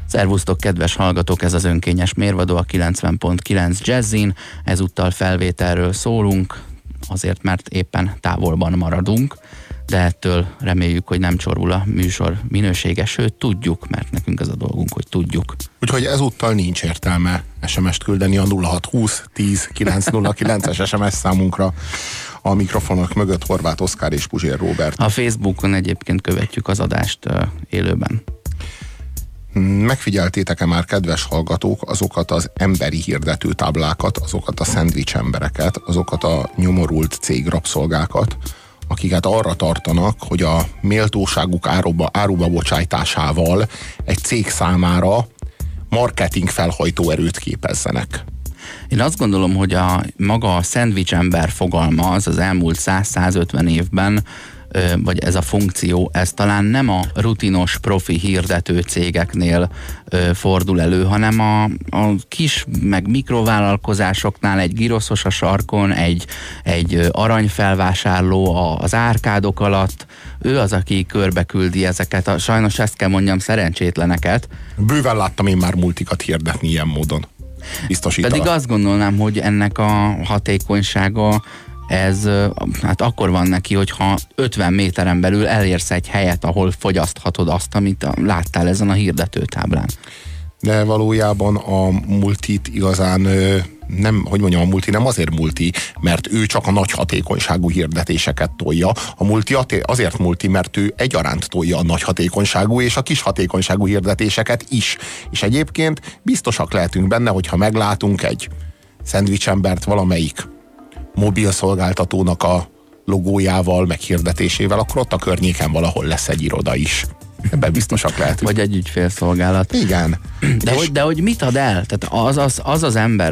Szervusztok, kedves hallgatók, ez az önkényes mérvadó a 90.9 Jazzin. Ezúttal felvételről szólunk, azért mert éppen távolban maradunk, de ettől reméljük, hogy nem csorul a műsor minősége, sőt tudjuk, mert nekünk ez a dolgunk, hogy tudjuk. Úgyhogy ezúttal nincs értelme SMS-t küldeni a 0620 10 909-es SMS számunkra. A mikrofonok mögött Horváth Oszkár és Puzsér Róbert. A Facebookon egyébként követjük az adást élőben. Megfigyeltétek-e már, kedves hallgatók, azokat az emberi hirdetőtáblákat, azokat a szendvics embereket, azokat a nyomorult cégrabszolgákat, akiket arra tartanak, hogy a méltóságuk áruba bocsájtásával egy cég számára marketing felhajtó erőt képezzenek? Én azt gondolom, hogy maga a szendvics ember fogalma az elmúlt 100-150 évben, vagy ez a funkció, ez talán nem a rutinos profi hirdető cégeknél fordul elő, hanem a kis, meg mikrovállalkozásoknál egy giroszos a sarkon, egy aranyfelvásárló az árkádok alatt, ő az, aki körbeküldi ezeket, sajnos ezt kell mondjam, szerencsétleneket. Bőven láttam én már multikat hirdetni ilyen módon. Biztosítalak. Pedig azt gondolnám, hogy ennek a hatékonysága ez hát akkor van neki, hogyha 50 méteren belül elérsz egy helyet, ahol fogyaszthatod azt, amit láttál ezen a hirdetőtáblán. De valójában a multit igazán nem, hogy mondjam, a multi nem azért multi, mert ő csak a nagy hatékonyságú hirdetéseket tolja. A multi azért multi, mert ő egyaránt tolja a nagy hatékonyságú és a kis hatékonyságú hirdetéseket is. És egyébként biztosak lehetünk benne, hogyha meglátunk egy szendvicsembert valamelyik mobil szolgáltatónak a logójával, meg hirdetésével, akkor ott a környéken valahol lesz egy iroda is. Ebben biztosak lehetünk. Vagy egy ügyfélszolgálat. Igen. De hogy mit ad el? Tehát az ember,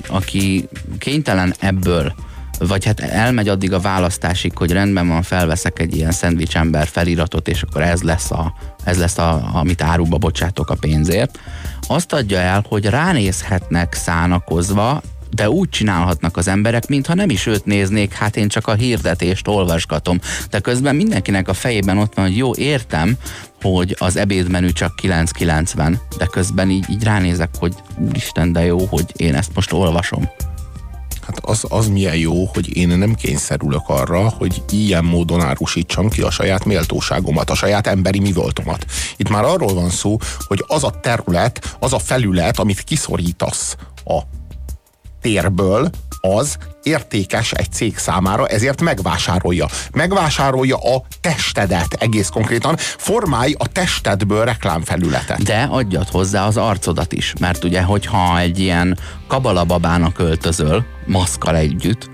aki kénytelen ebből, vagy hát elmegy addig a választásig, hogy rendben van, felveszek egy ilyen szendvicsember feliratot, és akkor ez lesz amit áruba bocsátok a pénzért. Azt adja el, hogy ránézhetnek szánakozva, de úgy csinálhatnak az emberek, mintha nem is őt néznék, hát én csak a hirdetést olvasgatom. De közben mindenkinek a fejében ott van, hogy jó, értem, hogy az ebédmenü csak 9,90, de közben így ránézek, hogy Isten, de jó, hogy én ezt most olvasom. Hát az milyen jó, hogy én nem kényszerülök arra, hogy ilyen módon árusítsam ki a saját méltóságomat, a saját emberi mi voltomat. Itt már arról van szó, hogy az a terület, az a felület, amit kiszorítasz a térből, az értékes egy cég számára, ezért megvásárolja. Megvásárolja a testedet egész konkrétan, formálj a testedből reklámfelületet. De adjad hozzá az arcodat is, mert ugye, hogyha egy ilyen kabalababának öltözöl, maszkkal együtt,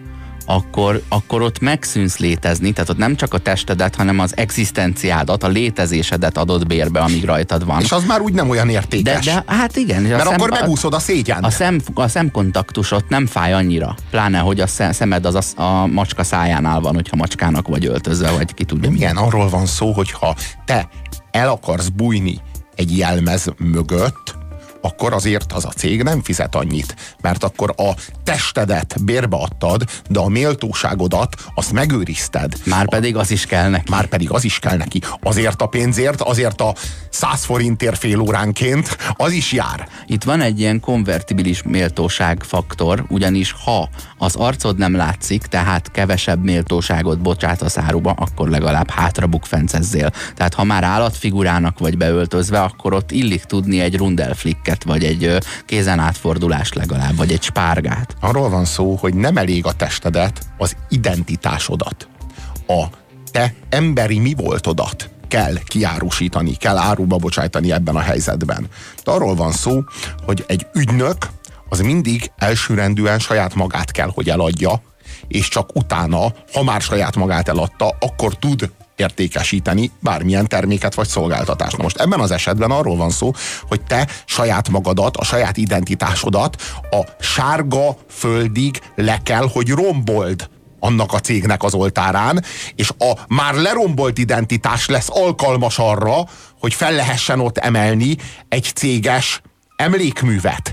akkor ott megszűnsz létezni, tehát ott nem csak a testedet, hanem az egzisztenciádat, a létezésedet adod bérbe, amíg rajtad van. És az már úgy nem olyan értékes. De hát igen. Mert akkor megúszod a szégyent. A szemkontaktusot nem fáj annyira, pláne, hogy a szemed az a macska szájánál van, hogyha macskának vagy öltözve, vagy ki tudja. Igen, arról van szó, hogyha te el akarsz bújni egy jelmez mögött, akkor azért az a cég nem fizet annyit, mert akkor a testedet bérbe adtad, de a méltóságodat azt megőrizted. Márpedig az is kell neki. Márpedig az is kell neki. Azért a pénzért, azért a 100 forintért fél óránként, az is jár. Itt van egy ilyen konvertibilis méltóságfaktor, ugyanis ha az arcod nem látszik, tehát kevesebb méltóságot bocsátasz áruba, akkor legalább hátra bukfencezzél. Tehát ha már állatfigurának vagy beöltözve, akkor ott illik tudni egy rundelflicket, vagy egy kézen átfordulást legalább, vagy egy spárgát. Arról van szó, hogy nem elég a testedet, az identitásodat, a te emberi mi voltodat kell kiárusítani, kell áruba bocsájtani ebben a helyzetben. De arról van szó, hogy egy ügynök az mindig elsőrendűen saját magát kell, hogy eladja, és csak utána, ha már saját magát eladta, akkor tud értékesíteni bármilyen terméket vagy szolgáltatást. Na most ebben az esetben arról van szó, hogy te saját magadat, a saját identitásodat a sárga földig le kell, hogy rombold annak a cégnek az oltárán, és a már lerombolt identitás lesz alkalmas arra, hogy fel lehessen ott emelni egy céges emlékművet,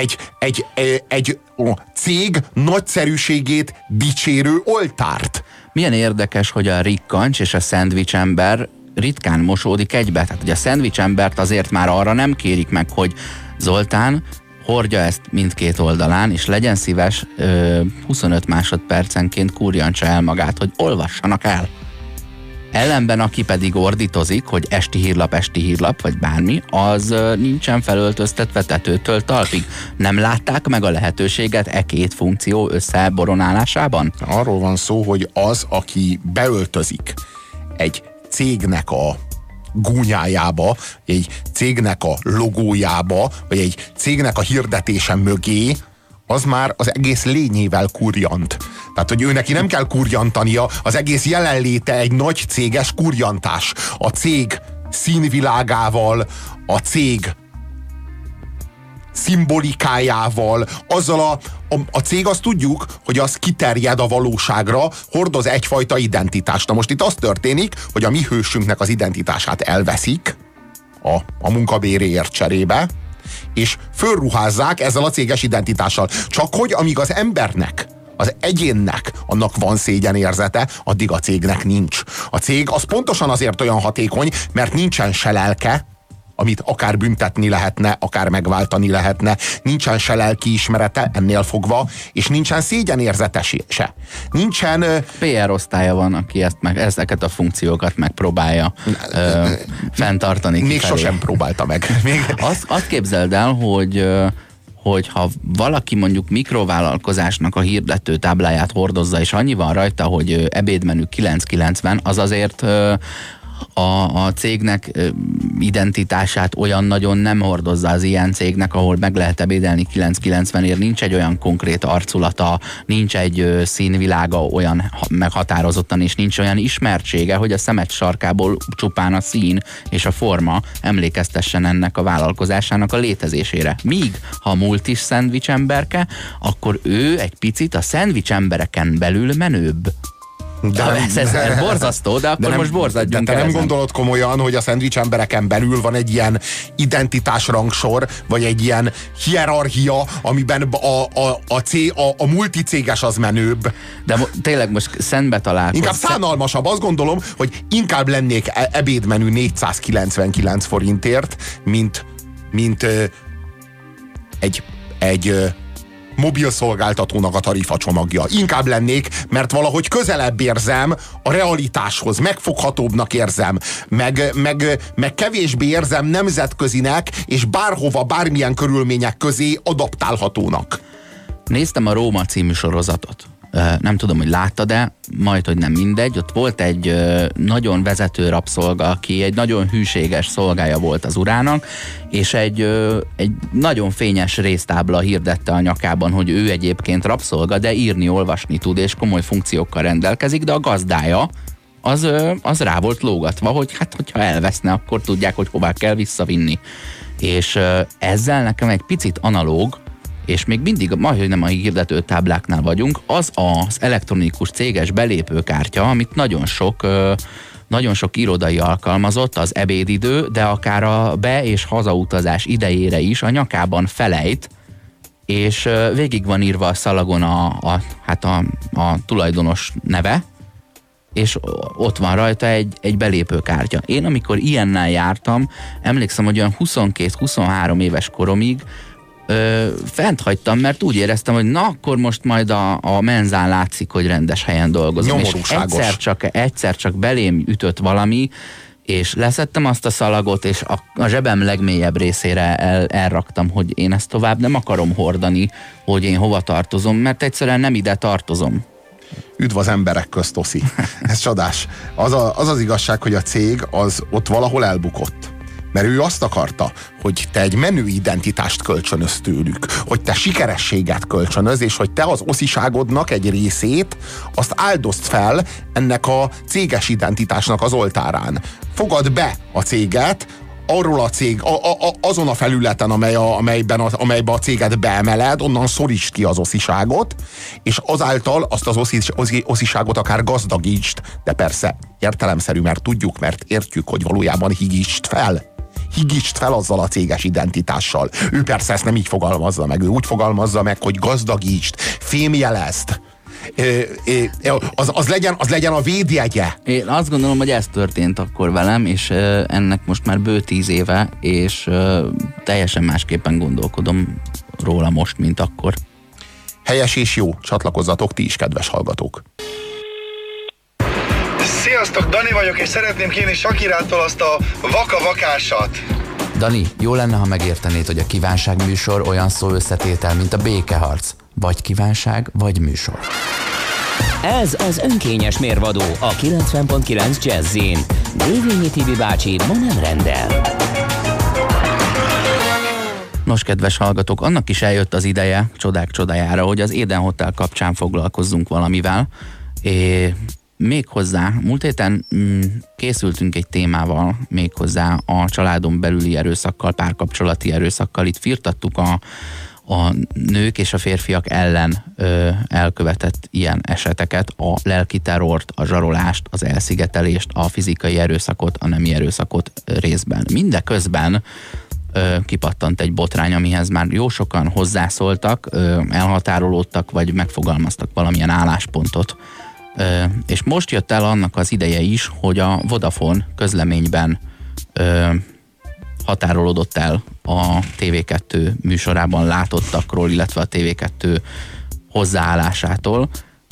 egy cég nagyszerűségét dicsérő oltárt. Milyen érdekes, hogy a rikkancs és a szendvicsember ritkán mosódik egybe. Tehát, hogy a szendvics embert azért már arra nem kérik meg, hogy Zoltán, hordja ezt mindkét oldalán, és legyen szíves 25 másodpercenként kurjantsa el magát, hogy olvassanak el. Ellenben, aki pedig ordítozik, hogy esti hírlap, vagy bármi, az nincsen felöltöztetve tetőtől talpig. Nem látták meg a lehetőséget e két funkció összeboronálásában? Arról van szó, hogy az, aki beöltözik egy cégnek a gúnyájába, egy cégnek a logójába, vagy egy cégnek a hirdetése mögé, az már az egész lényével kurjant. Tehát, hogy ő neki nem kell kurjantania, az egész jelenléte egy nagy céges kurjantás. A cég színvilágával, a cég szimbolikájával, azzal a cég, azt tudjuk, hogy az kiterjed a valóságra, hordoz egyfajta identitást. Na most itt az történik, hogy a mi hősünknek az identitását elveszik a munkabéréért cserébe, és fölruházzák ezzel a céges identitással. Csak hogy amíg az embernek, az egyénnek annak van szégyenérzete, addig a cégnek nincs. A cég az pontosan azért olyan hatékony, mert nincsen se lelke, amit akár büntetni lehetne, akár megváltani lehetne, nincsen se lelkiismerete ennél fogva, és nincsen szégyenérzete se. Nincsen... PR osztálya van, aki ezeket a funkciókat megpróbálja fenntartani. Még sosem próbálta meg. Azt képzeld el, hogy ha valaki mondjuk mikrovállalkozásnak a hirdető tábláját hordozza, és annyi van rajta, hogy ebédmenü 9,90, az azért a cégnek identitását olyan nagyon nem hordozza az ilyen cégnek, ahol meg lehet ebédelni 9,90-ért, nincs egy olyan konkrét arculata, nincs egy színvilága olyan meghatározottan, és nincs olyan ismertsége, hogy a szemed sarkából csupán a szín és a forma emlékeztessen ennek a vállalkozásának a létezésére. Míg ha multis szendvics emberke, akkor ő egy picit a szendvics embereken belül menőbb. Ez borzasztó, de akkor most borzadjunk el. De nem gondolod komolyan, hogy a szendvics embereken belül van egy ilyen identitásrangsor, vagy egy ilyen hierarchia, amiben a multicéges az menőbb. De tényleg most szembe találkozz. Inkább szánalmasabb. Azt gondolom, hogy inkább lennék ebédmenü 499 forintért, mint egy mobil szolgáltatónak a tarifacsomagja. Inkább lennék, mert valahogy közelebb érzem a realitáshoz, megfoghatóbbnak érzem, meg kevésbé érzem nemzetközinek, és bárhova, bármilyen körülmények közé adaptálhatónak. Néztem a Róma című sorozatot. Nem tudom, hogy láttad-e, majd, hogy nem mindegy. Ott volt egy nagyon vezető rabszolga, aki egy nagyon hűséges szolgája volt az urának, és egy nagyon fényes résztábla hirdette a nyakában, hogy ő egyébként rabszolga, de írni, olvasni tud, és komoly funkciókkal rendelkezik, de a gazdája az rá volt lógatva, hogy hát, hogyha elveszne, akkor tudják, hogy hová kell visszavinni. És ezzel nekem egy picit analóg, és még mindig, majd nem a hirdető tábláknál vagyunk, az elektronikus céges belépőkártya, amit nagyon sok irodai alkalmazott az ebédidő, de akár a be- és hazautazás idejére is a nyakában felejt, és végig van írva a szalagon a tulajdonos neve, és ott van rajta egy belépőkártya. Én amikor ilyennel jártam, emlékszem, hogy olyan 22-23 éves koromig fent hagytam, mert úgy éreztem, hogy na, akkor most majd a menzán látszik, hogy rendes helyen dolgozom. És egyszer csak belém ütött valami, és leszettem azt a szalagot, és a zsebem legmélyebb részére elraktam, hogy én ezt tovább nem akarom hordani, hogy én hova tartozom, mert egyszerűen nem ide tartozom. Üdv az emberek közt, Oszi. Ez csodás. Az igazság, hogy a cég az ott valahol elbukott. Mert ő azt akarta, hogy te egy menő identitást kölcsönöz tőlük, hogy te sikerességet kölcsönöz, és hogy te az osziságodnak egy részét azt áldozd fel ennek a céges identitásnak az oltárán. Fogad be a céget, arról a cég, azon a felületen, amelybe a céget beemeled, onnan szorítsd ki az osziságot, és azáltal azt az osziságot akár gazdagítsd, de persze értelemszerű, mert tudjuk, mert értjük, hogy valójában higítsd fel. Higítsd fel azzal a céges identitással. Ő persze ezt nem így fogalmazza meg, ő úgy fogalmazza meg, hogy gazdagítsd, fémjelezd. az legyen a védjegye. Én azt gondolom, hogy ez történt akkor velem, és ennek most már bő 10 éve, és teljesen másképpen gondolkodom róla most, mint akkor. Helyes és jó, csatlakozzatok ti is, kedves hallgatók. Sziasztok, Dani vagyok, és szeretném kérni Sakirától azt a vaka-vakásat. Dani, jó lenne, ha megértenéd, hogy a kívánság műsor olyan szó összetétel, mint a békeharc. Vagy kívánság, vagy műsor. Ez az önkényes mérvadó a 90.9 Jazzin. Dévényi Tibi bácsi ma nem rendel. Nos, kedves hallgatók, annak is eljött az ideje, csodák csodájára, hogy az Éden Hotel kapcsán foglalkozzunk valamivel. Méghozzá, múlt héten készültünk egy témával, méghozzá a családon belüli erőszakkal, párkapcsolati erőszakkal. Itt firtattuk a nők és a férfiak ellen elkövetett ilyen eseteket, a lelki terrort, a zsarolást, az elszigetelést, a fizikai erőszakot, a nemi erőszakot részben. Mindeközben kipattant egy botrány, amihez már jó sokan hozzászóltak, elhatárolódtak, vagy megfogalmaztak valamilyen álláspontot. És most jött el annak az ideje is, hogy a Vodafone közleményben határolódott el a TV2 műsorában látottakról, illetve a TV2 hozzáállásától.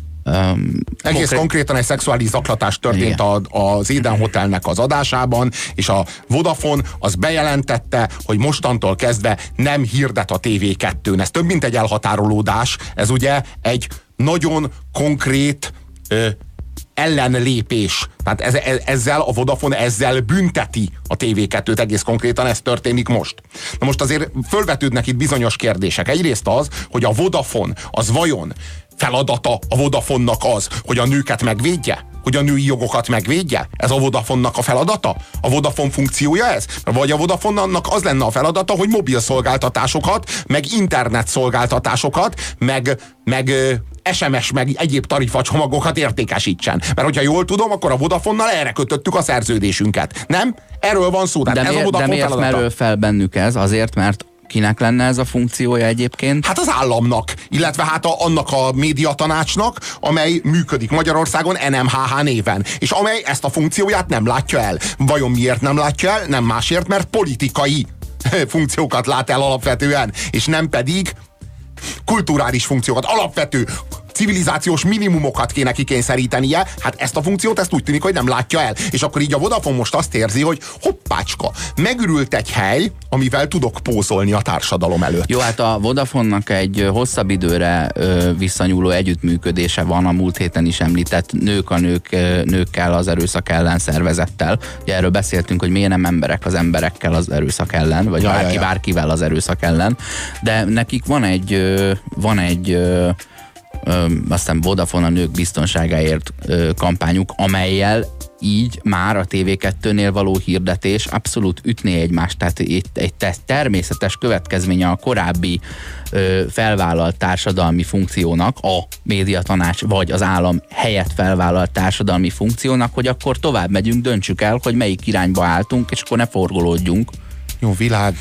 Egész konkrétan egy szexuális zaklatás történt az Éden Hotelnek az adásában, és a Vodafone az bejelentette, hogy mostantól kezdve nem hirdet a TV2-n. Ez több mint egy elhatárolódás, ez ugye egy nagyon konkrét ellenlépés. Tehát ezzel a Vodafone ezzel bünteti a TV2-t, egész konkrétan ez történik most. Na most azért fölvetődnek itt bizonyos kérdések. Egyrészt az, hogy a Vodafone az vajon feladata a Vodafone-nak az, hogy a nőket megvédje? Hogy a női jogokat megvédje? Ez a Vodafone-nak a feladata? A Vodafone funkciója ez? Vagy a Vodafone-nak az lenne a feladata, hogy mobil szolgáltatásokat, meg internet szolgáltatásokat, meg SMS, meg egyéb tarifacsomagokat értékesítsen. Mert hogyha jól tudom, akkor a Vodafone-nal erre kötöttük a szerződésünket. Nem? Erről van szó. Tehát ez a Vodafone miért feladata. merül fel bennük ez? Azért, mert kinek lenne ez a funkciója egyébként? Hát az államnak, illetve hát annak a médiatanácsnak, amely működik Magyarországon NMHH néven, és amely ezt a funkcióját nem látja el. Vajon miért nem látja el? Nem másért, mert politikai funkciókat lát el alapvetően, és nem pedig kulturális funkciókat, alapvető civilizációs minimumokat kéne kikényszerítenie, hát ezt a funkciót ezt úgy tűnik, hogy nem látja el. És akkor így a Vodafone most azt érzi, hogy hoppácska, megürült egy hely, amivel tudok pózolni a társadalom előtt. Jó, hát a Vodafone-nak egy hosszabb időre visszanyúló együttműködése van, a múlt héten is említett nőkkel az erőszak ellen szervezettel. Ugye erről beszéltünk, hogy miért nem emberek az emberekkel az erőszak ellen, vagy bárkivel az erőszak ellen, de nekik van egy aztán Vodafone a nők biztonságáért kampányuk, amellyel így már a TV2-nél való hirdetés abszolút ütné egymást, tehát egy természetes következménye a korábbi felvállalt társadalmi funkciónak, a médiatanács vagy az állam helyett felvállalt társadalmi funkciónak, hogy akkor tovább megyünk, döntsük el, hogy melyik irányba álltunk, és akkor ne forgolódjunk. Jó,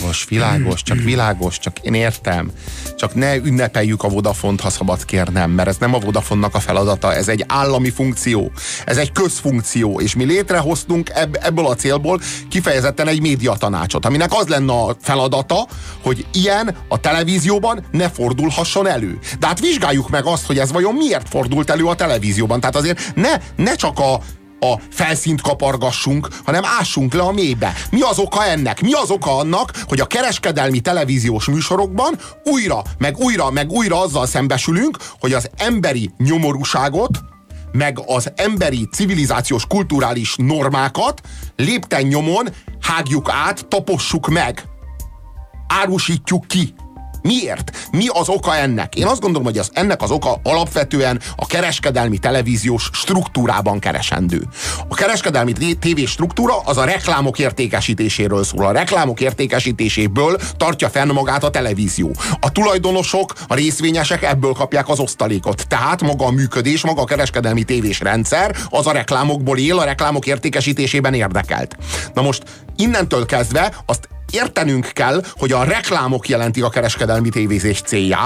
világos, csak én értem. Csak ne ünnepeljük a Vodafont, ha szabad kérnem, mert ez nem a Vodafonnak a feladata, ez egy állami funkció, ez egy közfunkció, és mi létrehoztunk ebből a célból kifejezetten egy médiatanácsot, aminek az lenne a feladata, hogy ilyen a televízióban ne fordulhasson elő. De hát vizsgáljuk meg azt, hogy ez vajon miért fordult elő a televízióban. Tehát azért ne csak a felszínt kapargassunk, hanem ássunk le a mélybe. Mi az oka ennek? Mi az oka annak, hogy a kereskedelmi televíziós műsorokban újra azzal szembesülünk, hogy az emberi nyomorúságot, meg az emberi civilizációs kulturális normákat lépten nyomon hágjuk át, tapossuk meg. Árusítjuk ki. Miért? Mi az oka ennek? Én azt gondolom, hogy ennek az oka alapvetően a kereskedelmi televíziós struktúrában keresendő. A kereskedelmi tévés struktúra az a reklámok értékesítéséről szól. A reklámok értékesítéséből tartja fenn magát a televízió. A tulajdonosok, a részvényesek ebből kapják az osztalékot. Tehát maga a működés, maga a kereskedelmi tévés rendszer az a reklámokból él, a reklámok értékesítésében érdekelt. Na most innentől kezdve azt értenünk kell, hogy a reklámok jelentik a kereskedelmi tévézés célját,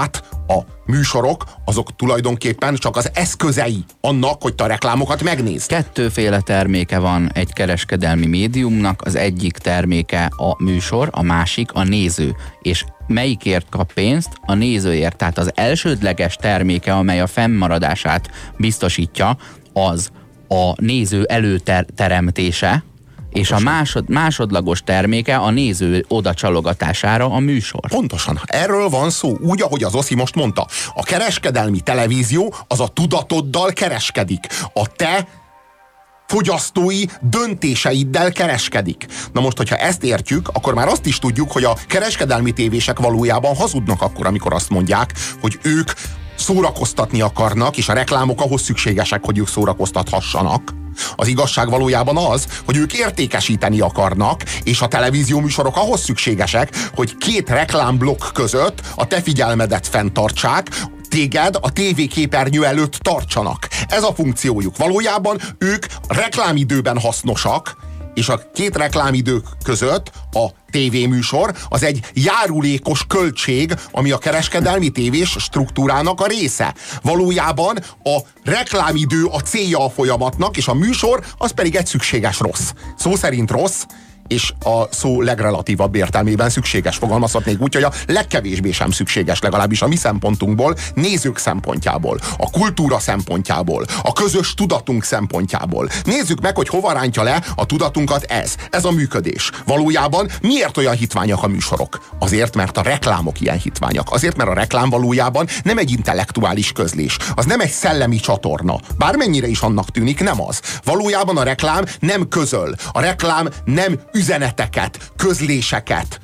A műsorok azok tulajdonképpen csak az eszközei annak, hogy te a reklámokat megnézd. Kettőféle terméke van egy kereskedelmi médiumnak, az egyik terméke a műsor, a másik a néző. És melyikért kap pénzt? A nézőért. Tehát az elsődleges terméke, amely a fennmaradását biztosítja, az a néző előteremtése, és a másodlagos terméke a néző odacsalogatására a műsor. Pontosan. Erről van szó. Úgy, ahogy az Oszi most mondta. A kereskedelmi televízió az a tudatoddal kereskedik. A te fogyasztói döntéseiddel kereskedik. Na most, hogyha ezt értjük, akkor már azt is tudjuk, hogy a kereskedelmi tévések valójában hazudnak akkor, amikor azt mondják, hogy ők szórakoztatni akarnak, és a reklámok ahhoz szükségesek, hogy ők szórakoztathassanak. Az igazság valójában az, hogy ők értékesíteni akarnak, és a televízió műsorok ahhoz szükségesek, hogy két reklámblokk között a te figyelmedet fenntartsák, téged a tévéképernyő előtt tartsanak. Ez a funkciójuk. Valójában ők reklámidőben hasznosak, és a két reklámidő között a tévéműsor az egy járulékos költség, ami a kereskedelmi tévés struktúrának a része. Valójában a reklámidő a célja a folyamatnak, és a műsor az pedig egy szükséges rossz. Szó szerint rossz, és a szó legrelatívabb értelmében szükséges. Fogalmazhatnék úgy, hogy a legkevésbé sem szükséges, legalábbis a mi szempontunkból, nézők szempontjából, a kultúra szempontjából, a közös tudatunk szempontjából. Nézzük meg, hogy hova rántja le a tudatunkat ez a működés. Valójában miért olyan hitványak a műsorok? Azért, mert a reklámok ilyen hitványak. Azért, mert a reklám valójában nem egy intellektuális közlés. Az nem egy szellemi csatorna. Bármennyire is annak tűnik, nem az. Valójában a reklám nem közöl. A reklám nem üzeneteket, közléseket,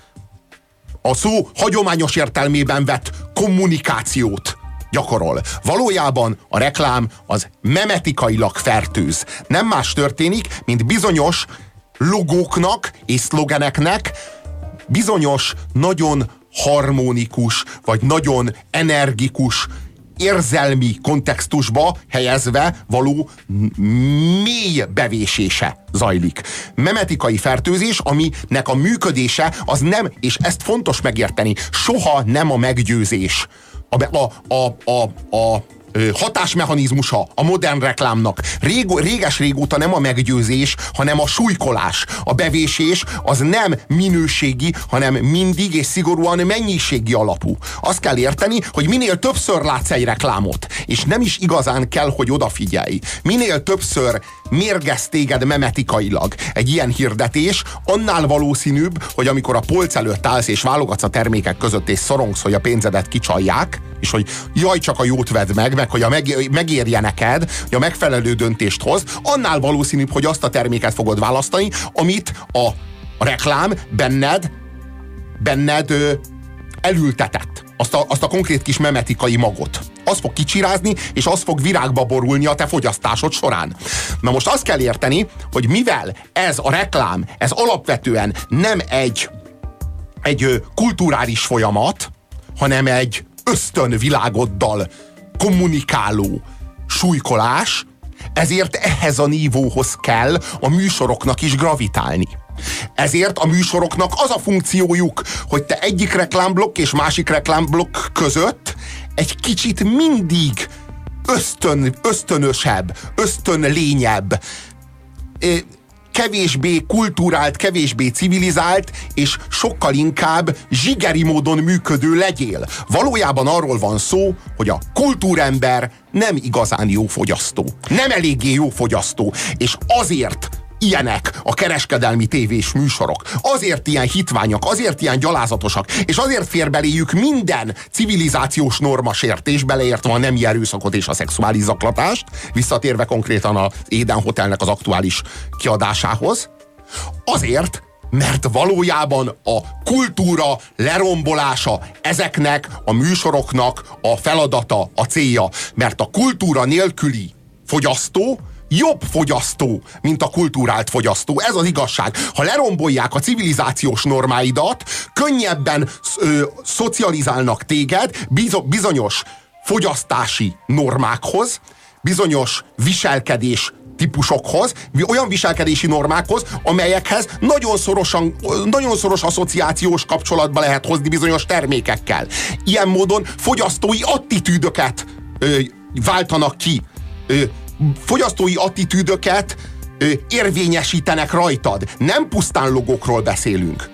a szó hagyományos értelmében vett kommunikációt gyakorol. Valójában a reklám az memetikailag fertőz. Nem más történik, mint bizonyos logóknak és szlogeneknek bizonyos nagyon harmonikus, vagy nagyon energikus érzelmi kontextusba helyezve való mély bevésése zajlik. Memetikai fertőzés, aminek a működése az nem, és ezt fontos megérteni, soha nem a meggyőzés. A hatásmechanizmusa a modern reklámnak réges-régóta nem a meggyőzés, hanem a súlykolás. A bevésés az nem minőségi, hanem mindig és szigorúan mennyiségi alapú. Azt kell érteni, hogy minél többször látsz egy reklámot, és nem is igazán kell, hogy odafigyelj. Minél többször mérgez téged memetikailag egy ilyen hirdetés, annál valószínűbb, hogy amikor a polc előtt állsz és válogatsz a termékek között és szorongsz, hogy a pénzedet kicsalják, és hogy jaj, csak a jót vedd meg hogy megérje neked, hogy a megfelelő döntést hoz, annál valószínűbb, hogy azt a terméket fogod választani, amit a reklám benned elültetett. Azt a konkrét kis memetikai magot. Az fog kicsirázni, és az fog virágba borulni a te fogyasztásod során. Na most azt kell érteni, hogy mivel ez a reklám, ez alapvetően nem egy kulturális folyamat, hanem egy ösztönvilágoddal kommunikáló súlykolás, ezért ehhez a nívóhoz kell a műsoroknak is gravitálni. Ezért a műsoroknak az a funkciójuk, hogy te egyik reklámblokk és másik reklámblokk között egy kicsit mindig ösztönösebb, ösztönlényebb, kevésbé kulturált, kevésbé civilizált, és sokkal inkább zsigeri módon működő legyél. Valójában arról van szó, hogy a kultúrember nem igazán jó fogyasztó. Nem eléggé jó fogyasztó. És azért ilyenek a kereskedelmi tévés műsorok. Azért ilyen hitványak, azért ilyen gyalázatosak, és azért fér beléjük minden civilizációs normasértés, beleértve a nemi erőszakot és a szexuális zaklatást, visszatérve konkrétan az Éden Hotelnek az aktuális kiadásához. Azért, mert valójában a kultúra lerombolása ezeknek a műsoroknak a feladata, a célja. Mert a kultúra nélküli fogyasztó jobb fogyasztó, mint a kulturált fogyasztó. Ez az igazság. Ha lerombolják a civilizációs normáidat, könnyebben szocializálnak téged bizonyos fogyasztási normákhoz, bizonyos viselkedés típusokhoz, olyan viselkedési normákhoz, amelyekhez nagyon szoros asszociációs kapcsolatba lehet hozni bizonyos termékekkel. Ilyen módon fogyasztói attitűdöket váltanak ki. Fogyasztói attitűdöket érvényesítenek rajtad. Nem pusztán logókról beszélünk.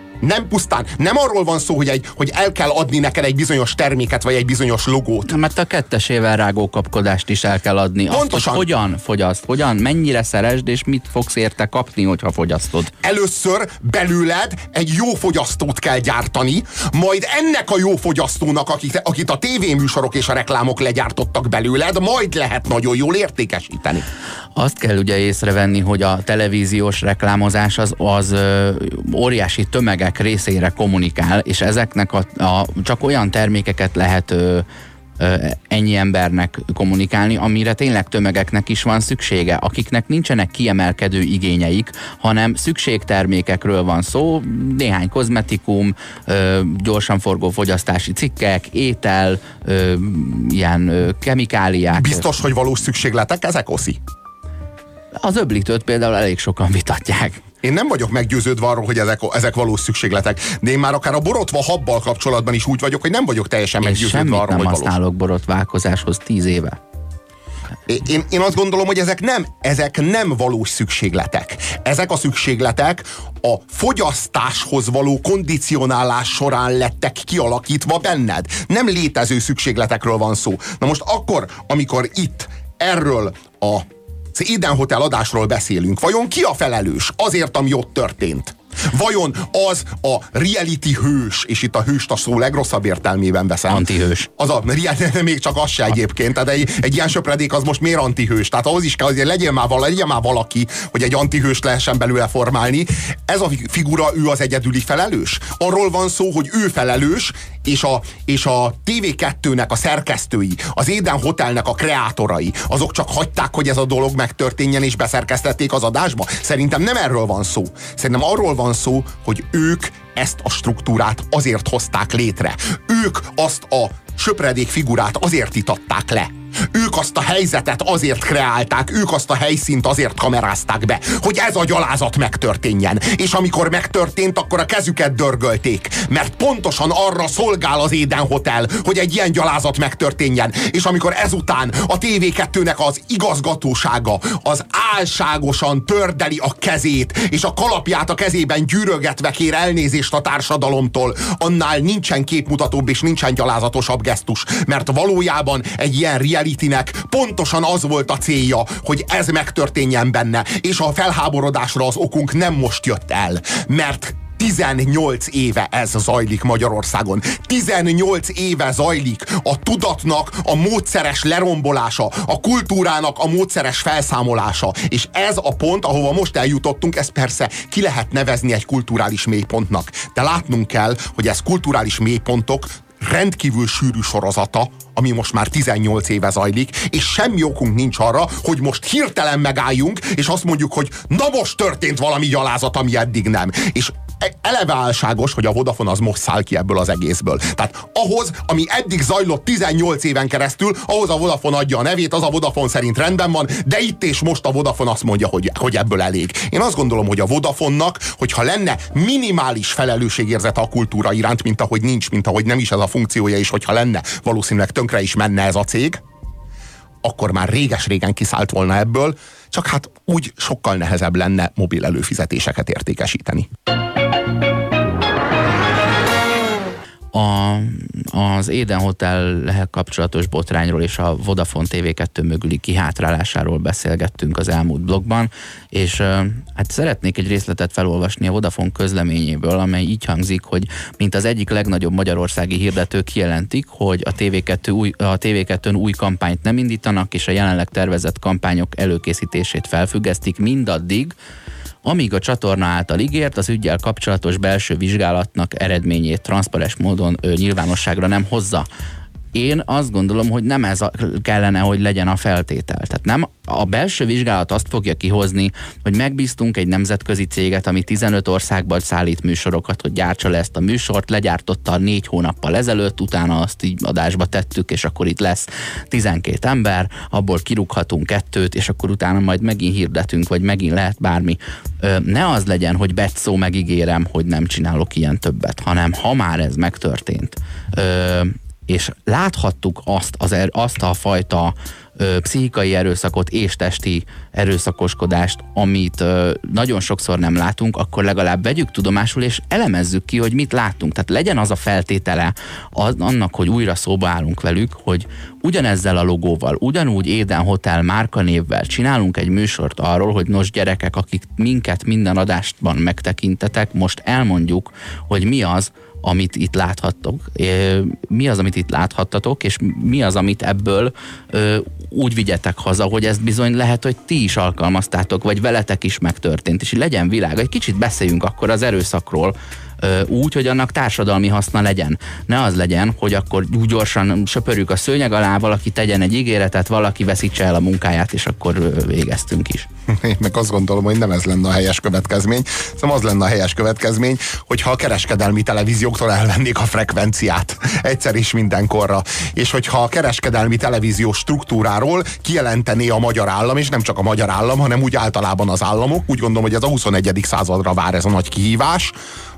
Nem arról van szó, hogy el kell adni neked egy bizonyos terméket, vagy egy bizonyos logót. Mert a kettesével rágó kapkodást is el kell adni. Pontosan. Azt, hogy hogyan fogyaszt, mennyire szeresd, és mit fogsz érte kapni, hogyha fogyasztod. Először belőled egy jó fogyasztót kell gyártani, majd ennek a jó fogyasztónak, akit a tévéműsorok és a reklámok legyártottak belőled, majd lehet nagyon jól értékesíteni. Azt kell ugye észrevenni, hogy a televíziós reklámozás az óriási tömegek részére kommunikál, és ezeknek csak olyan termékeket lehet ennyi embernek kommunikálni, amire tényleg tömegeknek is van szüksége, akiknek nincsenek kiemelkedő igényeik, hanem szükségtermékekről van szó, néhány kozmetikum, gyorsan forgó fogyasztási cikkek, étel, ilyen kemikáliák. Biztos, hogy valós szükségletek ezek, Oszi? Az öblítőt például elég sokan vitatják. Én nem vagyok meggyőződve arról, hogy ezek valós szükségletek, de én már akár a borotva habbal kapcsolatban is úgy vagyok, hogy nem vagyok teljesen meggyőződve arról, hogy valós. Én semmit nem használok borotválkozáshoz 10 éve. Én azt gondolom, hogy ezek nem valós szükségletek. Ezek a szükségletek a fogyasztáshoz való kondicionálás során lettek kialakítva benned. Nem létező szükségletekről van szó. Na most akkor, amikor itt erről az Eden Hotel adásról beszélünk, vajon ki a felelős azért, ami ott történt? Vajon az a reality hős, és itt a hőst a szó legrosszabb értelmében veszem. Antihős. Még csak az se egyébként, tehát egy ilyen söpredék az most miért antihős? Tehát ahhoz is kell, hogy legyen már valaki, hogy egy antihőst lehessen belőle formálni. Ez a figura, ő az egyedüli felelős. Arról van szó, hogy ő felelős, és a TV2-nek a szerkesztői, az Eden Hotelnek a kreátorai, azok csak hagyták, hogy ez a dolog megtörténjen, és beszerkesztették az adásba. Szerintem nem erről van szó. Szerintem arról van szó, hogy ők ezt a struktúrát azért hozták létre. Ők azt a söpredék figurát azért itatták le. Ők azt a helyzetet azért kreálták, ők azt a helyszínt azért kamerázták be, hogy ez a gyalázat megtörténjen. És amikor megtörtént, akkor a kezüket dörgölték, mert pontosan arra szolgál az Eden Hotel, hogy egy ilyen gyalázat megtörténjen. És amikor ezután a TV2-nek az igazgatósága az álságosan tördeli a kezét, és a kalapját a kezében gyűrögetve kér elnézést a társadalomtól, annál nincsen képmutatóbb és nincsen gyalázatosabb gesztus, mert valójában egy ilyen realitynek pontosan az volt a célja, hogy ez megtörténjen benne, és a felháborodásra az okunk nem most jött el, mert 18 éve ez zajlik Magyarországon. 18 éve zajlik a tudatnak a módszeres lerombolása, a kultúrának a módszeres felszámolása. És ez a pont, ahova most eljutottunk, ez persze ki lehet nevezni egy kulturális mélypontnak. De látnunk kell, hogy ez kulturális mélypontok rendkívül sűrű sorozata, ami most már 18 éve zajlik, és semmi okunk nincs arra, hogy most hirtelen megálljunk, és azt mondjuk, hogy na most történt valami gyalázat, ami eddig nem. És eleve álságos, hogy a Vodafone az most száll ki ebből az egészből. Tehát ahhoz, ami eddig zajlott 18 éven keresztül, ahhoz a Vodafone adja a nevét, az a Vodafone szerint rendben van, de itt és most a Vodafone azt mondja, hogy ebből elég. Én azt gondolom, hogy a Vodafonnak, hogyha lenne minimális felelősségérzete a kultúra iránt, mint ahogy nincs, mint ahogy nem is ez a funkciója, és hogyha lenne, valószínűleg tönkre is menne ez a cég, akkor már réges-régen kiszállt volna ebből, csak hát úgy sokkal nehezebb lenne mobil előfizetéseket értékesíteni. Az Eden Hotel kapcsolatos botrányról és a Vodafone TV2 mögüli kihátrálásáról beszélgettünk az elmúlt blogban, és hát szeretnék egy részletet felolvasni a Vodafone közleményéből, amely így hangzik, hogy mint az egyik legnagyobb magyarországi hirdetők kijelentik, hogy a TV2-n új kampányt nem indítanak, és a jelenleg tervezett kampányok előkészítését felfüggesztik mindaddig, amíg a csatorna által ígért, az üggyel kapcsolatos belső vizsgálatnak eredményét transzparens módon nyilvánosságra nem hozza. én azt gondolom, hogy nem ez kellene, hogy legyen a feltétel. Tehát nem a belső vizsgálat azt fogja kihozni, hogy megbíztunk egy nemzetközi céget, ami 15 országban szállít műsorokat, hogy gyártsa le ezt a műsort, legyártotta 4 hónappal ezelőtt, utána azt így adásba tettük, és akkor itt lesz 12 ember, abból kirúghatunk 2, és akkor utána majd megint hirdetünk, vagy megint lehet bármi. Ne az legyen, hogy betszó megígérem, hogy nem csinálok ilyen többet, hanem ha már ez megtörtént, és láthattuk azt a fajta pszichikai erőszakot és testi erőszakoskodást, amit nagyon sokszor nem látunk, akkor legalább vegyük tudomásul, és elemezzük ki, hogy mit láttunk. Tehát legyen az a feltétele annak, hogy újra szóba állunk velük, hogy ugyanezzel a logóval, ugyanúgy Eden Hotel márkanévvel csinálunk egy műsort arról, hogy nos gyerekek, akik minket minden adásban megtekintetek, most elmondjuk, hogy mi az, amit itt láthattok, és mi az, amit ebből úgy vigyetek haza, hogy ezt bizony lehet, hogy ti is alkalmaztátok, vagy veletek is megtörtént, és legyen világ. Egy kicsit beszéljünk akkor az erőszakról, úgy, hogy annak társadalmi haszna legyen. Ne az legyen, hogy akkor úgy gyorsan söpörjük a szőnyeg alá, valaki tegyen egy ígéretet, valaki veszítse el a munkáját, és akkor végeztünk is. Én meg azt gondolom, hogy nem ez lenne a helyes következmény. Szóval az lenne a helyes következmény, hogyha a kereskedelmi televízióktól elvennék a frekvenciát egyszer is mindenkorra. És hogyha a kereskedelmi televíziós struktúráról kijelentené a magyar állam, és nem csak a magyar állam, hanem úgy általában az államok, úgy gondolom, hogy ez a 21. századra vár ez a nagy kihívás,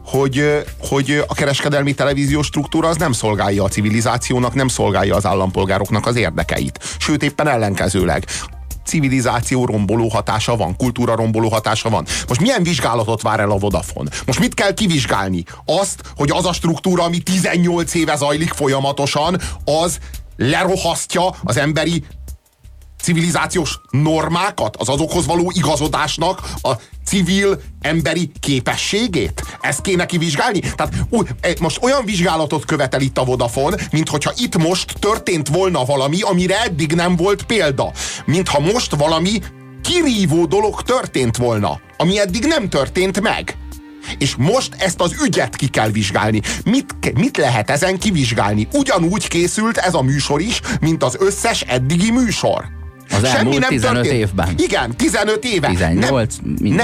hogy a kereskedelmi televíziós struktúra az nem szolgálja a civilizációnak, nem szolgálja az állampolgároknak az érdekeit. Sőt, éppen ellenkezőleg. Civilizáció romboló hatása van, kultúra romboló hatása van. Most milyen vizsgálatot vár el a Vodafone? Most mit kell kivizsgálni? Azt, hogy az a struktúra, ami 18 éve zajlik folyamatosan, az lerohasztja az emberi civilizációs normákat, az azokhoz való igazodásnak a civil emberi képességét? Ezt kéne kivizsgálni? Tehát most olyan vizsgálatot követel itt a Vodafone, minthogyha itt most történt volna valami, amire eddig nem volt példa. Mintha most valami kirívó dolog történt volna, ami eddig nem történt meg. És most ezt az ügyet ki kell vizsgálni. Mit lehet ezen kivizsgálni? Ugyanúgy készült ez a műsor is, mint az összes eddigi műsor. Az elmúlt 15 évben. Igen, 15 éve. 18.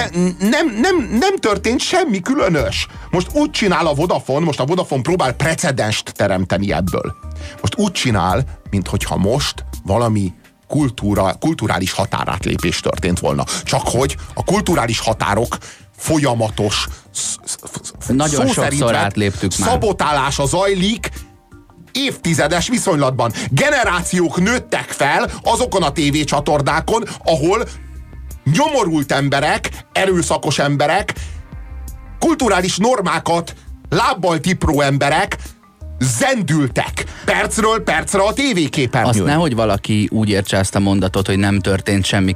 Nem történt semmi különös. Most úgy csinál a Vodafone próbál precedenst teremteni ebből. Most úgy csinál, minthogyha most valami kulturális határátlépés történt volna. Csak hogy a kulturális határok folyamatos, nagyon sokszor átléptük már. Szabotálása zajlik évtizedes viszonylatban. Generációk nőttek fel azokon a tévécsatornákon, ahol nyomorult emberek, erőszakos emberek, kulturális normákat lábbal tipró emberek zendültek percről percre a tévéképernyőn. Azt nehogy valaki úgy értse ezt a mondatot, hogy nem történt semmi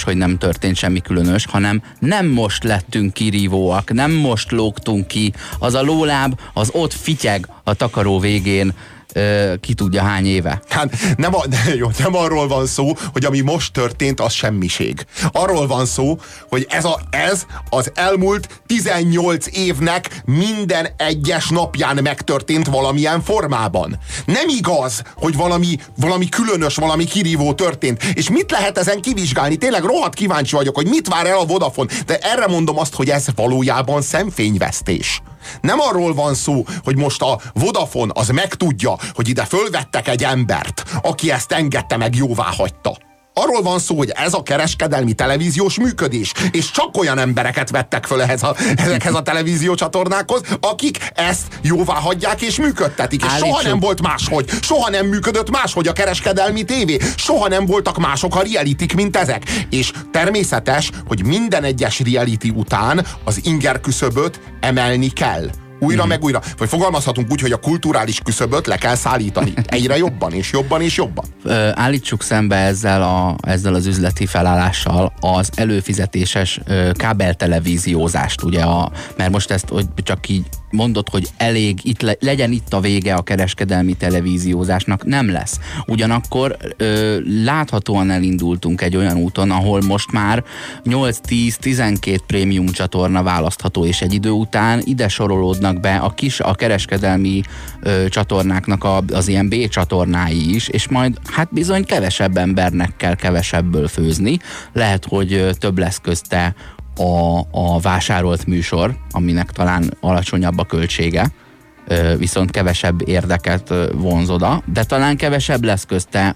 különös, hanem nem most lettünk kirívóak, nem most lógtunk ki. Az a lóláb, az ott fityeg a takaró végén, ki tudja hány éve. Hát nem arról van szó, hogy ami most történt, az semmiség. Arról van szó, hogy ez az elmúlt 18 évnek minden egyes napján megtörtént valamilyen formában. Nem igaz, hogy valami különös, valami kirívó történt. És mit lehet ezen kivizsgálni? Tényleg rohadt kíváncsi vagyok, hogy mit vár el a Vodafone. De erre mondom azt, hogy ez valójában szemfényvesztés. Nem arról van szó, hogy most a Vodafone az megtudja, hogy ide fölvettek egy embert, aki ezt engedte meg, jóvá hagyta. Arról van szó, hogy ez a kereskedelmi televíziós működés, és csak olyan embereket vettek föl ezekhez a televíziócsatornákhoz, akik ezt jóvá hagyják és működtetik. És soha nem volt máshogy. Soha nem működött máshogy a kereskedelmi tévé. Soha nem voltak mások a realitik, mint ezek. És természetes, hogy minden egyes reality után az inger küszöböt emelni kell. Újra meg újra. Vagy fogalmazhatunk úgy, hogy a kulturális küszöböt le kell szállítani. Egyre jobban és jobban és jobban. Állítsuk szembe ezzel az üzleti felállással az előfizetéses kábeltelevíziózást, ugye, mert most ezt hogy csak így mondod, hogy elég, legyen itt a vége a kereskedelmi televíziózásnak, nem lesz. Ugyanakkor láthatóan elindultunk egy olyan úton, ahol most már 8-10-12 prémium csatorna választható, és egy idő után ide sorolódnak be a kereskedelmi csatornáknak az ilyen B csatornái is, és majd hát bizony kevesebb embernek kell kevesebből főzni. Lehet, hogy több lesz közte a vásárolt műsor, aminek talán alacsonyabb a költsége, viszont kevesebb érdeket vonz oda, de talán kevesebb lesz közte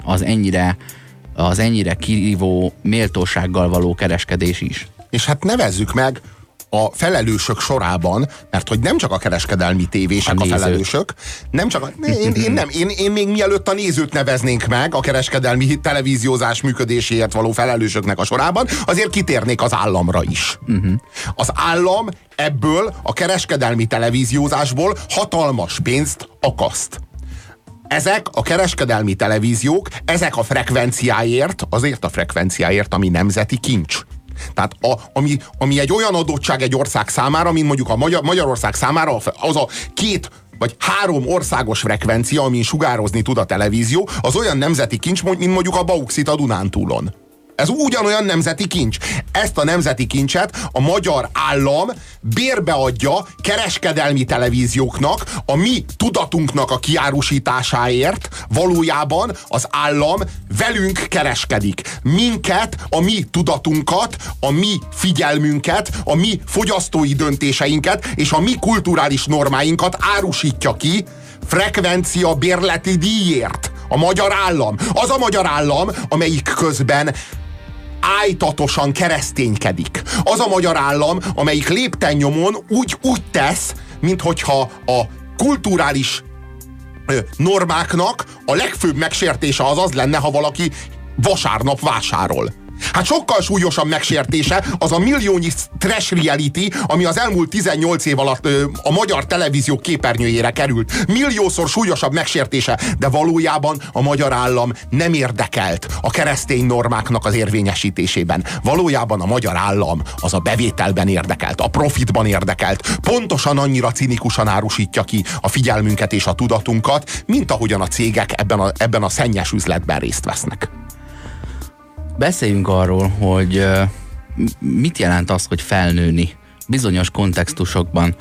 az ennyire kirívó méltósággal való kereskedés is. És hát nevezzük meg a felelősök sorában, mert hogy nem csak a kereskedelmi tévések a felelősök, nem csak én még mielőtt a nézőt neveznénk meg a kereskedelmi televíziózás működéséért való felelősöknek a sorában, azért kitérnék az államra is. Az állam ebből a kereskedelmi televíziózásból hatalmas pénzt akaszt. Ezek a kereskedelmi televíziók, ezek a frekvenciáért, azért a frekvenciáért, ami nemzeti kincs. Tehát ami egy olyan adottság egy ország számára, mint mondjuk a Magyarország számára az a 2 vagy 3 országos frekvencia, amin sugározni tud a televízió, az olyan nemzeti kincs, mint mondjuk a bauxit a Dunántúlon. Ez ugyanolyan nemzeti kincs. Ezt a nemzeti kincset a magyar állam bérbe adja kereskedelmi televízióknak, a mi tudatunknak a kiárusításáért valójában az állam velünk kereskedik. Minket, a mi tudatunkat, a mi figyelmünket, a mi fogyasztói döntéseinket és a mi kulturális normáinkat árusítja ki frekvencia bérleti díjért. A magyar állam. Az a magyar állam, amelyik közben ájtatosan kereszténykedik. Az a magyar állam, amelyik léptennyomon úgy tesz, minthogyha a kulturális normáknak a legfőbb megsértése az lenne, ha valaki vasárnap vásárol. Hát sokkal súlyosabb megsértése az a milliónyi trash reality, ami az elmúlt 18 év alatt a magyar televízió képernyőjére került. Milliószor súlyosabb megsértése, de valójában a magyar állam nem érdekelt a keresztény normáknak az érvényesítésében. Valójában a magyar állam az a bevételben érdekelt, a profitban érdekelt. Pontosan annyira cinikusan árusítja ki a figyelmünket és a tudatunkat, mint ahogyan a cégek ebben a szennyes üzletben részt vesznek. Beszéljünk arról, hogy mit jelent az, hogy felnőni bizonyos kontextusokban.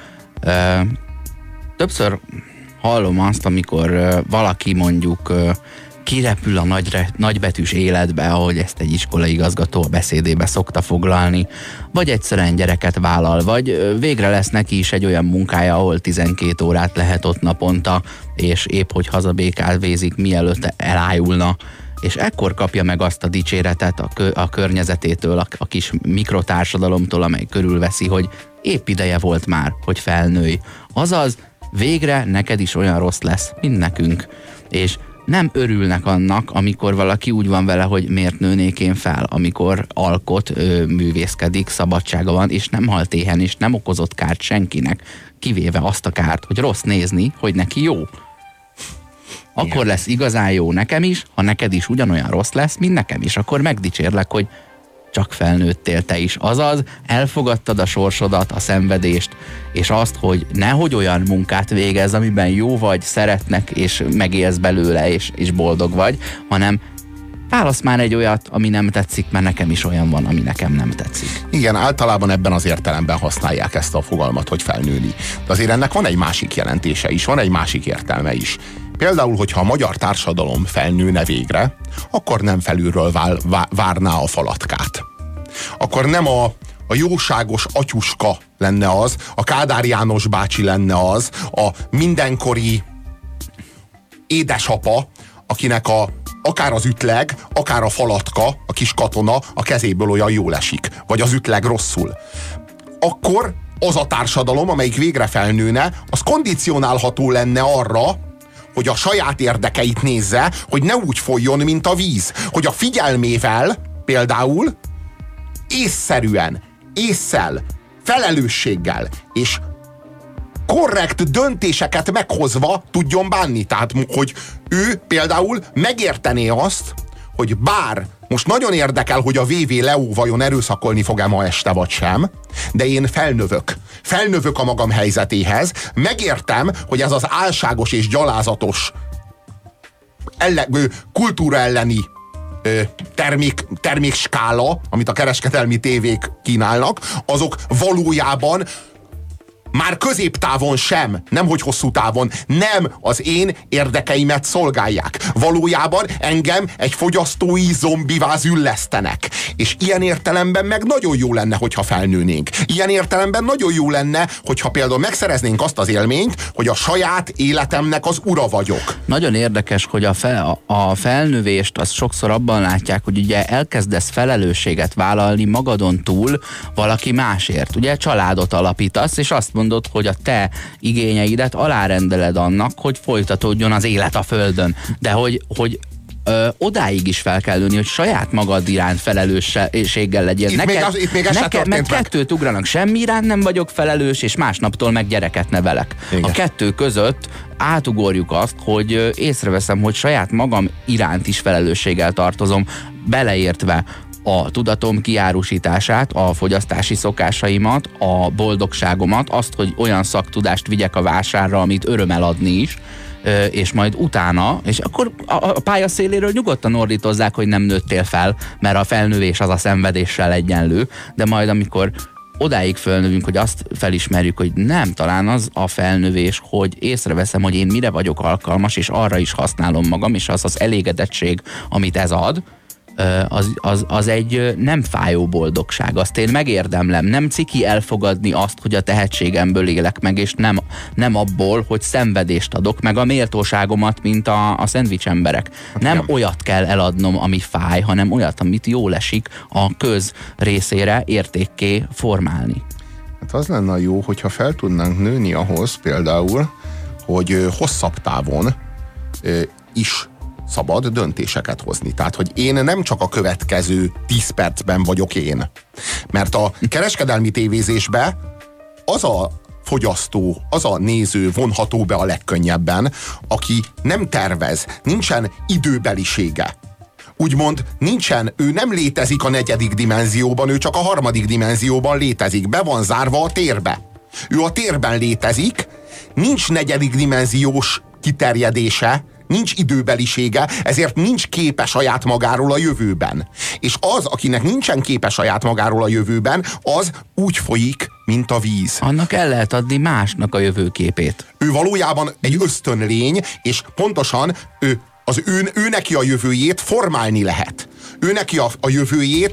Többször hallom azt, amikor valaki mondjuk kirepül a nagybetűs életbe, ahogy ezt egy iskolai igazgató a beszédébe szokta foglalni, vagy egyszerűen gyereket vállal, vagy végre lesz neki is egy olyan munkája, ahol 12 órát lehet ott naponta, és épp hogy hazabékávézik, mielőtt elájulna, és ekkor kapja meg azt a dicséretet a környezetétől, a kis mikrotársadalomtól, amely körülveszi, hogy épp ideje volt már, hogy felnőj. Azaz, végre neked is olyan rossz lesz, mint nekünk. És nem örülnek annak, amikor valaki úgy van vele, hogy miért nőnék én fel, amikor alkot, művészkedik, szabadsága van, és nem halt éhen, és nem okozott kárt senkinek, kivéve azt a kárt, hogy rossz nézni, hogy neki jó. Akkor lesz igazán jó nekem is, ha neked is ugyanolyan rossz lesz, mint nekem is, akkor megdicsérlek, hogy csak felnőttél te is. Azaz, elfogadtad a sorsodat, a szenvedést, és azt, hogy nehogy olyan munkát végezz, amiben jó vagy, szeretnek, és megélsz belőle, és boldog vagy, hanem válasz már egy olyat, ami nem tetszik, mert nekem is olyan van, ami nekem nem tetszik. Igen, általában ebben az értelemben használják ezt a fogalmat, hogy felnőni. De azért ennek van egy másik jelentése is, van egy másik értelme is. Például, hogyha a magyar társadalom felnőne végre, akkor nem felülről várná a falatkát. Akkor nem a jóságos atyuska lenne az, a Kádár János bácsi lenne az, a mindenkori édesapa, akinek akár az ütleg, akár a falatka, a kis katona a kezéből olyan jól esik, vagy az ütleg rosszul. Akkor az a társadalom, amelyik végre felnőne, az kondicionálható lenne arra, hogy a saját érdekeit nézze, hogy ne úgy folyjon, mint a víz. Hogy a figyelmével például észszerűen, ésszel, felelősséggel és korrekt döntéseket meghozva tudjon bánni. Tehát, hogy ő például megértené azt, hogy bár Most nagyon érdekel, hogy a VV Leo vajon erőszakolni fog-e ma este vagy sem, de én felnövök. Felnövök a magam helyzetéhez. Megértem, hogy ez az álságos és gyalázatos kultúra elleni termékskála, amit a kereskedelmi tévék kínálnak, azok valójában már középtávon sem, nemhogy hosszú távon, nem az én érdekeimet szolgálják. Valójában engem egy fogyasztói zombivá züllesztenek. És ilyen értelemben meg nagyon jó lenne, hogyha felnőnénk. Ilyen értelemben nagyon jó lenne, hogyha például megszereznénk azt az élményt, hogy a saját életemnek az ura vagyok. Nagyon érdekes, hogy a felnövést azt sokszor abban látják, hogy ugye elkezdesz felelősséget vállalni magadon túl valaki másért. Ugye családot alapítasz, és azt mondod, hogy a te igényeidet alárendeled annak, hogy folytatódjon az élet a földön. De hogy odáig is fel kell lőni, hogy saját magad iránt felelősséggel legyél. Meg kettőt ugranak, semmi iránt nem vagyok felelős, és másnaptól meg gyereket nevelek. Igen. A kettő között átugorjuk azt, hogy észreveszem, hogy saját magam iránt is felelősséggel tartozom, beleértve a tudatom kiárusítását, a fogyasztási szokásaimat, a boldogságomat, azt, hogy olyan szaktudást vigyek a vásárra, amit öröm eladni is, és majd utána, és akkor a pályaszéléről nyugodtan ordítozzák, hogy nem nőttél fel, mert a felnövés az a szenvedéssel egyenlő, de majd amikor odáig fölnövünk, hogy azt felismerjük, hogy nem, talán az a felnövés, hogy észreveszem, hogy én mire vagyok alkalmas, és arra is használom magam, és az az elégedettség, amit ez ad, az egy nem fájó boldogság. Azt én megérdemlem. Nem ciki elfogadni azt, hogy a tehetségemből élek meg, és nem abból, hogy szenvedést adok, meg a méltóságomat, mint a szendvics emberek. Nem olyat kell eladnom, ami fáj, hanem olyat, amit jól esik a köz részére értékké formálni. Hát az lenne jó, hogyha fel tudnánk nőni ahhoz például, hogy hosszabb távon is szabad döntéseket hozni. Tehát, hogy én nem csak a következő 10 percben vagyok én. Mert a kereskedelmi tévézésbe az a fogyasztó, az a néző vonható be a legkönnyebben, aki nem tervez, nincsen időbelisége. Úgymond ő nem létezik a 4. dimenzióban, ő csak a 3. dimenzióban létezik, be van zárva a térbe. Ő a térben létezik, nincs 4. dimenziós kiterjedése, nincs időbelisége, ezért nincs képe saját magáról a jövőben. És az, akinek nincsen képe saját magáról a jövőben, az úgy folyik, mint a víz. Annak el lehet adni másnak a jövőképét. Ő valójában egy ösztönlény, és pontosan ő neki a jövőjét formálni lehet. Ő neki a jövőjét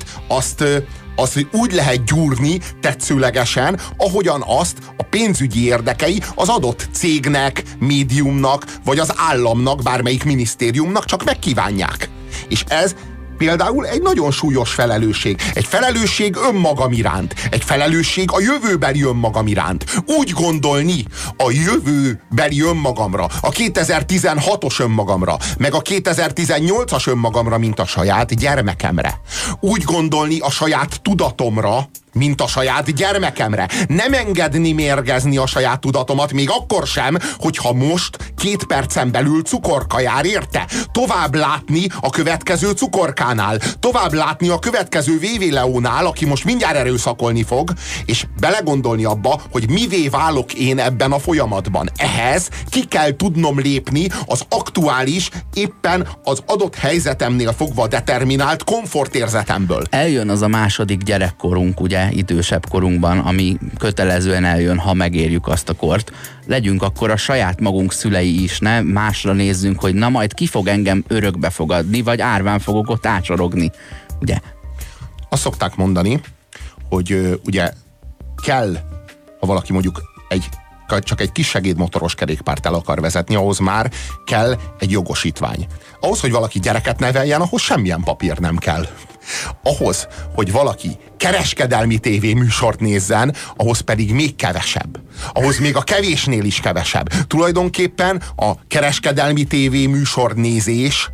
azt úgy lehet gyúrni tetszőlegesen, ahogyan azt a pénzügyi érdekei az adott cégnek, médiumnak, vagy az államnak, bármelyik minisztériumnak csak megkívánják. És ez például egy nagyon súlyos felelősség. Egy felelősség önmagam iránt. Egy felelősség a jövőbeli önmagam iránt. Úgy gondolni a jövőbeli önmagamra, a 2016-os önmagamra, meg a 2018-as önmagamra, mint a saját gyermekemre. Úgy gondolni a saját tudatomra, mint a saját gyermekemre. Nem engedni mérgezni a saját tudatomat, még akkor sem, hogyha most 2 percen belül cukorka jár érte. Tovább látni a következő cukorkánál, tovább látni a következő VV Leónál, aki most mindjárt erőszakolni fog, és belegondolni abba, hogy mivé válok én ebben a folyamatban. Ehhez ki kell tudnom lépni az aktuális, éppen az adott helyzetemnél fogva determinált komfortérzetemből. Eljön az a második gyerekkorunk, ugye, idősebb korunkban, ami kötelezően eljön, ha megérjük azt a kort. Legyünk akkor a saját magunk szülei is, ne másra nézzünk, hogy na majd ki fog engem örökbe fogadni, vagy árván fogok ott ácsorogni. Ugye? Azt szokták mondani, hogy ugye kell, ha valaki mondjuk csak egy kis segédmotoros kerékpárt el akar vezetni, ahhoz már kell egy jogosítvány. Ahhoz, hogy valaki gyereket neveljen, ahhoz semmilyen papír nem kell. Ahhoz, hogy valaki kereskedelmi tévéműsort nézzen, ahhoz pedig még kevesebb. Ahhoz még a kevésnél is kevesebb. Tulajdonképpen a kereskedelmi tévéműsor nézés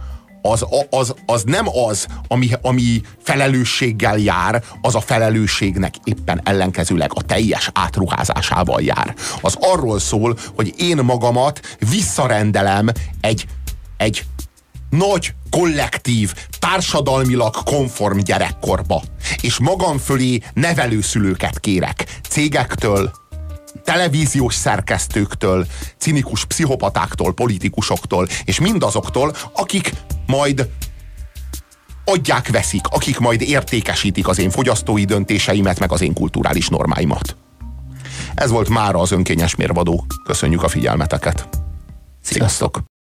az nem az, ami felelősséggel jár, az a felelősségnek éppen ellenkezőleg a teljes átruházásával jár. Az arról szól, hogy én magamat visszarendelem egy nagy kollektív, társadalmilag konform gyerekkorba. És magam fölé nevelőszülőket kérek. Cégektől, televíziós szerkesztőktől, cinikus pszichopatáktól, politikusoktól, és mindazoktól, akik majd adják-veszik, akik majd értékesítik az én fogyasztói döntéseimet, meg az én kulturális normáimat. Ez volt mára az önkényes mérvadó. Köszönjük a figyelmeteket. Sziasztok!